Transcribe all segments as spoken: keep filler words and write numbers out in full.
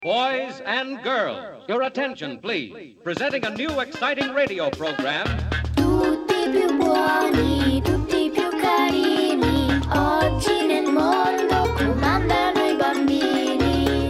Boys and girls, your attention please. Presenting a new exciting radio program. Tutti più buoni, tutti più carini. Oggi nel mondo comandano i bambini.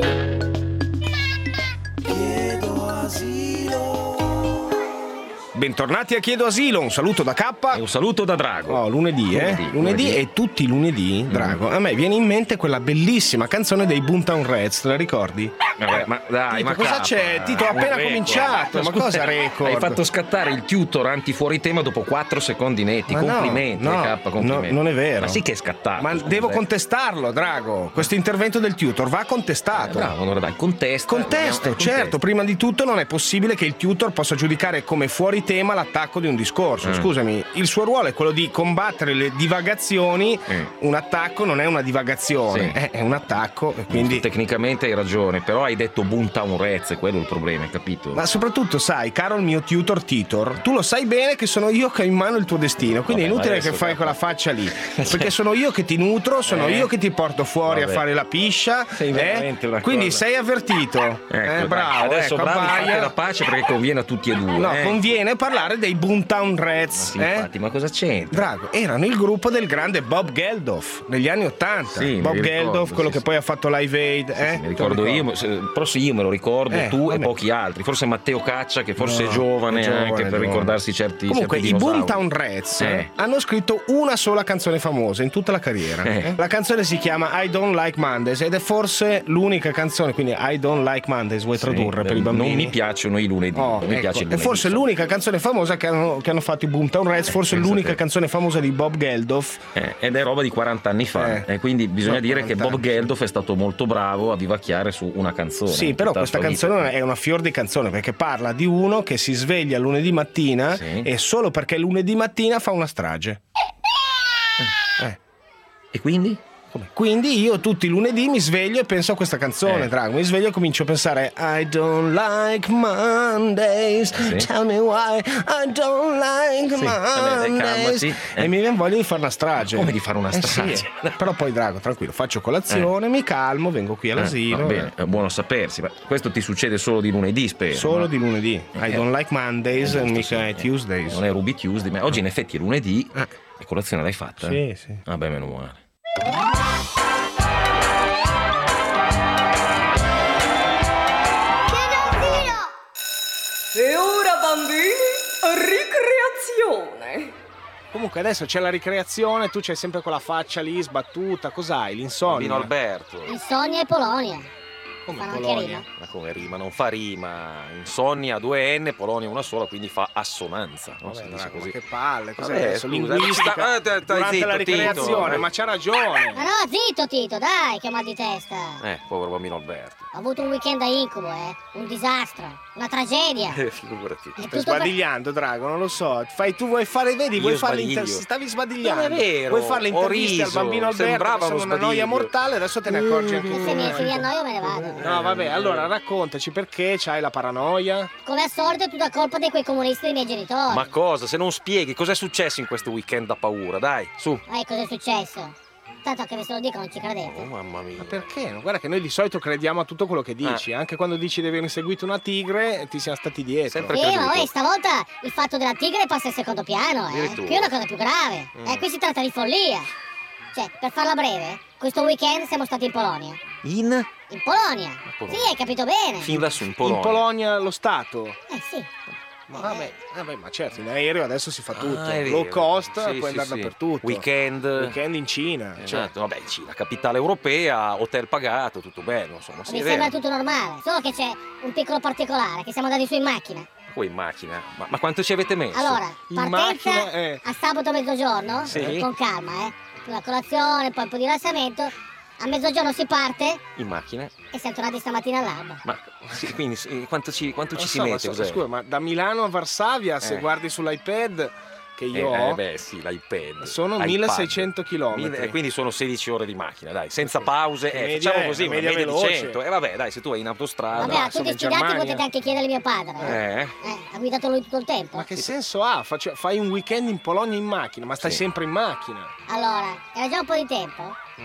Chiedo asilo. Bentornati a Chiedo Asilo, un saluto da K e un saluto da Drago. Oh, lunedì, eh? Lunedì, lunedì, lunedì. E tutti i lunedì, Drago, mm. a me viene in mente quella bellissima canzone dei Boomtown Rats, te la ricordi? Vabbè, ma dai, Tito, ma cosa K, c'è? Tito, ho appena record. cominciato, ma cosa record? Hai fatto scattare il tutor anti-fuori tema dopo quattro secondi netti. Ma complimenti, no, no, K, complimenti. No, non è vero. Ma sì che è scattato. Ma scusa, devo eh. contestarlo, Drago. Questo intervento del tutor va contestato. Eh, bravo, allora dai, contesta. Contesto, eh, certo. contesta. Prima di tutto non è possibile che il tutor possa giudicare come fuori tema l'attacco di un discorso. Mm. Scusami, il suo ruolo è quello di combattere le divagazioni. Mm. Un attacco non è una divagazione, Sì. è, è un attacco. E quindi... Tecnicamente hai ragione, però hai detto Boomtown Rats, quello è il problema, hai capito? Ma soprattutto sai, caro il mio tutor Titor, tu lo sai bene che sono io che ho in mano il tuo destino, quindi Vabbè, è inutile adesso, che fai capo. quella faccia lì, perché sono io che ti nutro, sono Eh. io che ti porto fuori Vabbè. a fare la piscia, Sei eh? veramente una Quindi cosa. sei avvertito. Ecco, eh, dai, bravo, adesso ecco, bravi, abbaia. fate la pace perché conviene a tutti e due. No, eh. conviene parlare dei Boomtown Rats. Sì, eh? infatti, ma cosa c'entra? Drago, erano il gruppo del grande Bob Geldof negli anni Ottanta. Sì, Bob mi ricordo, Geldof, quello sì, che sì. poi ha fatto Live Aid. Eh? Sì, mi Te lo ricordo ricordi? io, se- però sì, io me lo ricordo, Eh, tu vabbè. e pochi altri, forse Matteo Caccia che forse No, è giovane, è giovane, anche per giovane. ricordarsi certi Comunque certi i dinosauri. Boomtown Rats Eh. hanno scritto una sola canzone famosa in tutta la carriera. Eh. La canzone si chiama I Don't Like Mondays ed è forse l'unica canzone, quindi I Don't Like Mondays, vuoi Sì, tradurre per i bambini? Non mi piacciono i lunedì, Oh, non mi ecco. piace il È lunedì. forse l'unica canzone famosa che hanno, che hanno fatto i Boomtown Rats, forse Pensa l'unica te. canzone famosa di Bob Geldof. Eh, ed è roba di quaranta anni fa, Eh. e quindi bisogna No, dire che quaranta Bob anni. Geldof è stato molto bravo a vivacchiare su una canzone. Sì, in però tutta la questa sua vita. canzone è una fior di canzone perché parla di uno che si sveglia lunedì mattina Sì. e solo perché lunedì mattina fa una strage. Eh. E quindi? Come? Quindi io tutti i lunedì mi sveglio e penso a questa canzone, Eh. Drago. Mi sveglio e comincio a pensare I don't like Mondays, Sì. tell me why I don't like Sì, vabbè, dai, Mondays. calmati. Eh. E mi viene voglia di fare una strage. Come di fare una Eh sì, strage? eh. Però poi, Drago, tranquillo, faccio colazione, mi calmo, vengo qui all'asilo. Eh, va bene, è buono sapersi, ma questo ti succede solo di lunedì, spero. Solo no? di lunedì. I Eh. don't like Mondays, Eh, giusto, mica sì, è eh. Tuesdays. Non è Ruby Tuesday, ma oggi in effetti è lunedì. Eh. E colazione l'hai fatta? Sì, sì. Vabbè, meno male. E ora bambini, ricreazione. Comunque adesso c'è la ricreazione, tu c'hai sempre quella faccia lì sbattuta, cos'hai? L'insonnia? Bambino Alberto. Insonnia e Polonia. Come Fanno anche Polonia? rima. Ma come rima? Non fa rima. Insonnia due N, Polonia una sola, quindi fa assonanza. Non si Vabbè, dice Drago, ma così. che palle, cos'è Vabbè, adesso? scusa, Linguistica sta- eh, stai durante zitto, la ricreazione, Tito, eh. ma c'ha ragione. Ma no, zitto Tito, dai, che mal di testa. Eh, povero bambino Alberto. Ho avuto un weekend da incubo, eh. Un disastro, una tragedia. Eh, figurati. E Stai tutto per... sbadigliando, Drago, non lo so. Fai tu vuoi fare, vedi, vuoi Io fare sbadiglio. l'inter... stavi sbadigliando. Non è vero, Vuoi fare le ho interviste al riso, bambino Alberto sembrava che sono uno una noia sbadiglio. mortale, adesso te ne accorgi anche Se mi, se mi tu. annoio me ne vado. No, vabbè, allora raccontaci perché c'hai la paranoia. Come al solito è tutta colpa di quei comunisti dei miei genitori. Ma cosa? Se non spieghi cos'è successo in questo weekend da paura, dai, su. Eh, cos'è successo? Tanto che ve se lo dico non ci credete. Oh, mamma mia. Ma perché? No, guarda che noi di solito crediamo a tutto quello che dici, anche quando dici di aver inseguito una tigre ti siamo stati dietro. Sempre Sì, ma creduto. poi stavolta il fatto della tigre passa in secondo piano, eh. Addirittura. Qui è una cosa più grave. Eh, qui si tratta di follia. Cioè, per farla breve, questo weekend siamo stati in Polonia. In? In Polonia? Polonia. Sì, hai capito bene. Fin lassù, in Polonia. In Polonia lo Stato. Eh sì. Ma vabbè, vabbè, ma certo, in aereo adesso si fa tutto. Ah, è Low vero. cost, Sì, puoi sì, andare sì. dappertutto. Weekend. Weekend in Cina. Cioè, Esatto, vabbè, Cina, capitale europea, hotel pagato, tutto bello, insomma. Sì, Mi è sembra vero. tutto normale, solo che c'è un piccolo particolare, che siamo andati su in macchina. Poi in macchina. Ma, ma quanto ci avete messo? Allora, In partenza macchina, eh. a sabato a mezzogiorno, Sì. con calma, eh. Una colazione, poi un po' di rilassamento. A mezzogiorno si parte In macchina? e siamo tornati stamattina all'alba. Ma sì, quindi sì, quanto ci, quanto ci non si so, ma mette? so- Cos'è? scusa, ma da Milano a Varsavia, se Eh. guardi sull'iPad che io eh, ho, eh, beh, sì, l'iPad. sono iPad. milleseicento chilometri. Mille- quindi sono sedici ore di macchina, dai, senza pause. Eh, media facciamo è, così, una una media media di veloce. cento. E vabbè, dai, se tu vai in autostrada. Vabbè, a sono tutti in sfidati Germania. potete anche chiedere mio padre. Eh. Eh? Eh, ha guidato lui tutto il tempo. Ma che senso ha? Faccio- fai un weekend in Polonia in macchina, ma stai Sì. sempre in macchina. Allora, era già un po' di tempo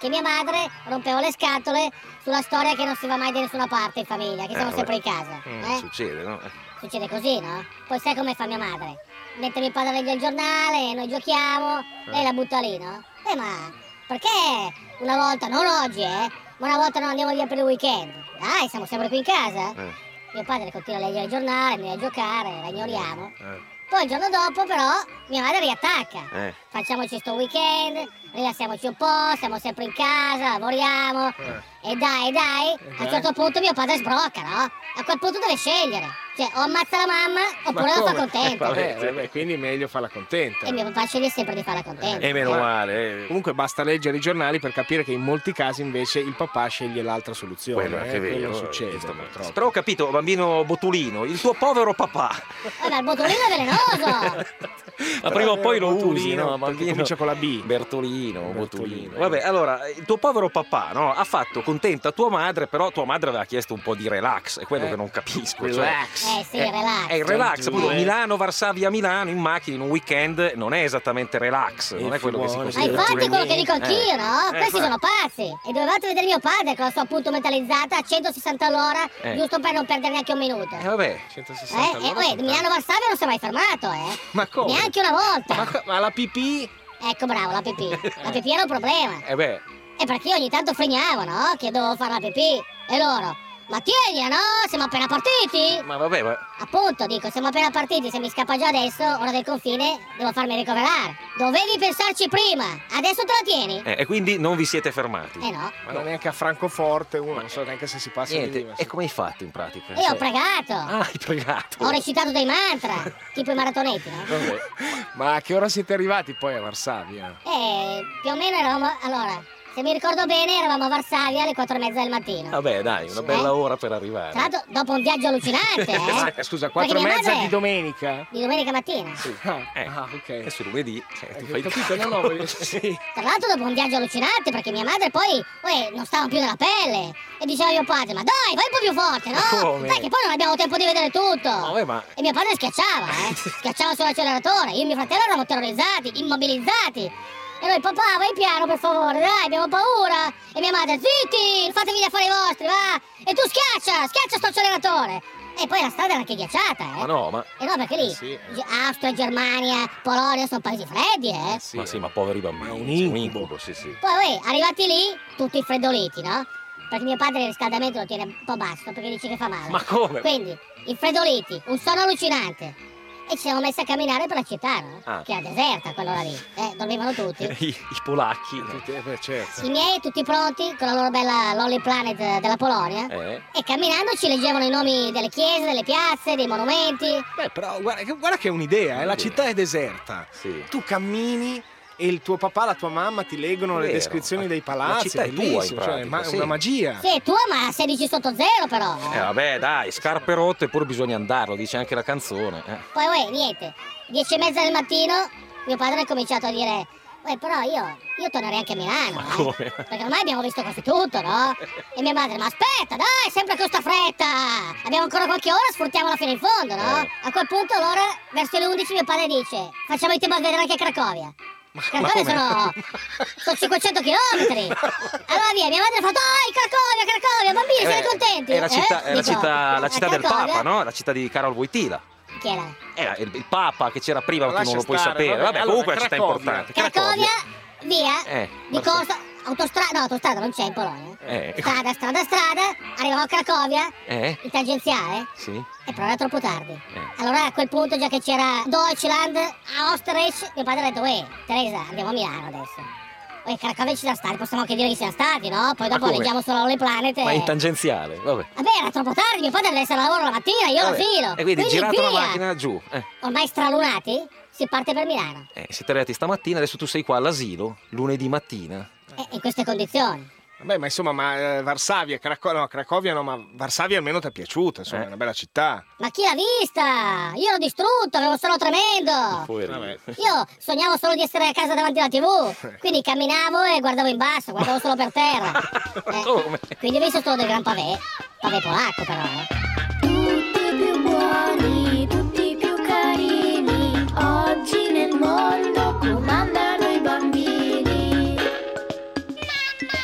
che mia madre rompeva le scatole sulla storia che non si va mai da nessuna parte in famiglia, che siamo Eh, sempre in vabbè. casa. Mm, eh? Succede, no? Succede così, no? Poi sai come fa mia madre? Mette mio padre legge il giornale, noi giochiamo, lei la butta lì, no? Eh ma perché una volta, non oggi, eh? Ma una volta non andiamo via per il weekend? Dai, siamo sempre qui in casa. Eh. Mio padre continua a leggere il giornale, noi a giocare, la ignoriamo. Eh. Poi il giorno dopo però mia madre riattacca. Eh. Facciamoci sto weekend, rilassiamoci un po', siamo sempre in casa, lavoriamo. E dai, dai, a un certo punto mio padre sbrocca, no? A quel punto deve scegliere. Cioè, o ammazza la mamma oppure la fa come? contenta. Eh, vabbè, quindi meglio farla contenta. E mio papà sceglie sempre di farla contenta. E meno Ma- male. eh. Comunque basta leggere i giornali per capire che in molti casi invece il papà sceglie l'altra soluzione. Quello è anche eh, vero. quello eh, succede giustamente. purtroppo. Però ho capito, bambino Botulino, il tuo povero papà. Eh, ma il botulino è velenoso. Ma prima o poi lo usi, Botulino, no? perché Bambino. comincia con la B. Bertolino, Bertolino. Botulino. Vabbè, allora, il tuo povero papà, no? Ha fatto contenta tua madre, però tua madre aveva chiesto un po' di relax, è quello Eh. che non capisco. cioè- Relax. Eh sì, relax. È il relax, appunto, Eh. Milano, Varsavia, Milano in macchina in un weekend non è esattamente relax, non è quello che si buoni. Ma considera. infatti è quello che dico anch'io, Eh. no? Eh, Questi fa- sono pazzi. E dovevate vedere mio padre con la sua punto mentalizzata a centosessanta all'ora, Eh. giusto per non perdere neanche un minuto. Eh, vabbè. Eh, centosessanta eh, all'ora uè, sono Milano Varsavia non si è mai fermato, eh. Ma come? Neanche una volta. Ma, ma la pipì? Ecco, bravo, la pipì. La pipì era un problema. Eh beh, E perché io ogni tanto fregnavo, no? Che dovevo fare la pipì. E loro, ma tieni, no? Siamo appena partiti. ma vabbè, ma... Appunto, dico, siamo appena partiti, se mi scappa già adesso, ora del confine, devo farmi ricoverare. Dovevi pensarci prima, adesso te la tieni? eh, e quindi non vi siete fermati? Eh no. Ma non neanche a Francoforte uno, non so neanche se si passa di lì. Niente, ma e sì. come hai fatto in pratica? E ho Cioè- pregato. Ah, hai pregato. Ho recitato dei mantra, tipo i maratonetti, no? Vabbè. Ma a che ora siete arrivati poi a Varsavia? E più o meno eravamo, allora, se mi ricordo bene, eravamo a Varsavia alle quattro e mezza del mattino. Vabbè, dai, una bella ora per arrivare. Tra l'altro, dopo un viaggio allucinante, eh? Eh, Scusa, Perché quattro e mia mezza madre- di domenica? Di domenica mattina. Ah, Eh, ah, ok. Adesso è lunedì, cioè, tu Eh, fai ho capito, no, no, voglio- sì. Tra l'altro dopo un viaggio allucinante perché mia madre poi uè, non stava più nella pelle e diceva a mio padre ma dai vai un po' più forte no? Come? Dai che poi non abbiamo tempo di vedere tutto Vabbè, ma- E mio padre schiacciava eh Schiacciava sull'acceleratore. Io e mio fratello eravamo terrorizzati, immobilizzati. E noi papà vai piano per favore dai abbiamo paura. E mia madre zitti fatevi gli affari vostri va. E tu schiaccia schiaccia sto acceleratore. E poi la strada era anche ghiacciata eh Ma no, ma... E no perché lì Eh sì. Ge- Austria, Germania, Polonia sono paesi freddi eh Sì, ma sì, ma poveri bambini. Ma un sì, incubo. sì, sì. Poi, uè, arrivati lì, tutti freddoliti, no? Perché mio padre il riscaldamento lo tiene un po' basso, perché dice che fa male. Ma come? Quindi, infreddoliti, un sonno allucinante. E ci siamo messi a camminare per la città, no? Ah. Che era deserta quell'ora lì. Eh, dormivano tutti. I, i polacchi. Tutti- eh, beh, certo. I miei tutti pronti, con la loro bella Lonely Planet della Polonia. Eh? E camminando ci leggevano i nomi delle chiese, delle piazze, dei monumenti. Beh, però guarda, che- guarda che è un'idea, eh, la città è deserta. Sì. Tu cammini e il tuo papà, la tua mamma ti leggono le Vero. descrizioni dei La palazzi. città è tua, in bellissimo, cioè, pratica, ma- sì. una magia. Sì, è tua, ma sedici sotto zero però. Eh vabbè, dai, scarpe rotte, eppure bisogna andarlo, dice anche la canzone. Eh. Poi, uè, niente, dieci e mezza del mattino, mio padre ha cominciato a dire, uè, però io, io tornerei anche a Milano, Ma eh, come? perché ormai abbiamo visto quasi tutto, no? E mia madre, ma aspetta, dai, sempre con sta fretta, abbiamo ancora qualche ora, sfruttiamola fino in fondo, no? Eh. A quel punto, allora, verso le undici mio padre dice, facciamo in tempo a vedere anche Cracovia. Cracovia come? sono, sono cinquecento chilometri. Allora via, mia madre ha fatto, dai, Cracovia, Cracovia, bambini, Eh, siete contenti? È la città, Eh? è la Dico, città, la a città del Cracovia? Papa, no? La città di Karol Wojtyla. Chi era? Era il, il Papa che c'era prima, ma tu Lascia non lo puoi stare, sapere. vabbè, Vabbè, allora, comunque è una città Cracovia. importante. Cracovia, via, Eh, di ma- corsa, autostrada, no, autostrada non c'è in Polonia. Eh. Strada, strada, strada, arriviamo a Cracovia, Eh? in tangenziale, Sì? e però era troppo tardi. Eh. Allora a quel punto, già che c'era Deutschland, Austerlitz, mio padre ha detto, uè, Teresa, andiamo a Milano adesso. Uè, Cracovia ci siamo stati, possiamo anche dire che siamo stati, no? Poi dopo come? leggiamo solo le Planet e... Ma in tangenziale, vabbè. Vabbè, era troppo tardi, mio padre deve essere al lavoro la mattina, io Vabbè. all'asilo. E quindi, girata la via. macchina giù. Eh. Ormai stralunati, si parte per Milano. Eh, siete arrivati stamattina, adesso tu sei qua all'asilo, lunedì mattina. E in queste condizioni. Vabbè, ma insomma, ma eh, Varsavia, Craco- no, Cracovia no, ma Varsavia almeno ti è piaciuta, insomma, Eh. è una bella città. Ma chi l'ha vista? Io l'ho distrutto, avevo un sonno tremendo. Poverino. Vabbè. Io sognavo solo di essere a casa davanti alla tivù, quindi camminavo e guardavo in basso, guardavo solo per terra. Eh, Come? Quindi ho visto solo del gran pavè, pavè polacco però. eh. Tutti più buoni, tutti più carini, oggi nel mondo comandano i bambini.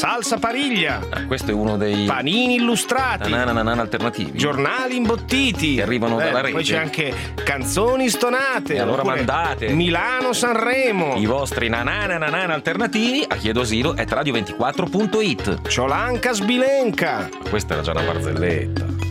salsa pariglia, Ah, questo è uno dei panini illustrati, nanana alternativi. giornali imbottiti Che arrivano Eh, dalla rete. Poi c'è anche canzoni stonate. E allora oppure mandate Milano-Sanremo, i vostri nanana nanana alternativi a chiedo asilo at radio ventiquattro punto it. Ciolanca sbilenca. Questa era già una barzelletta.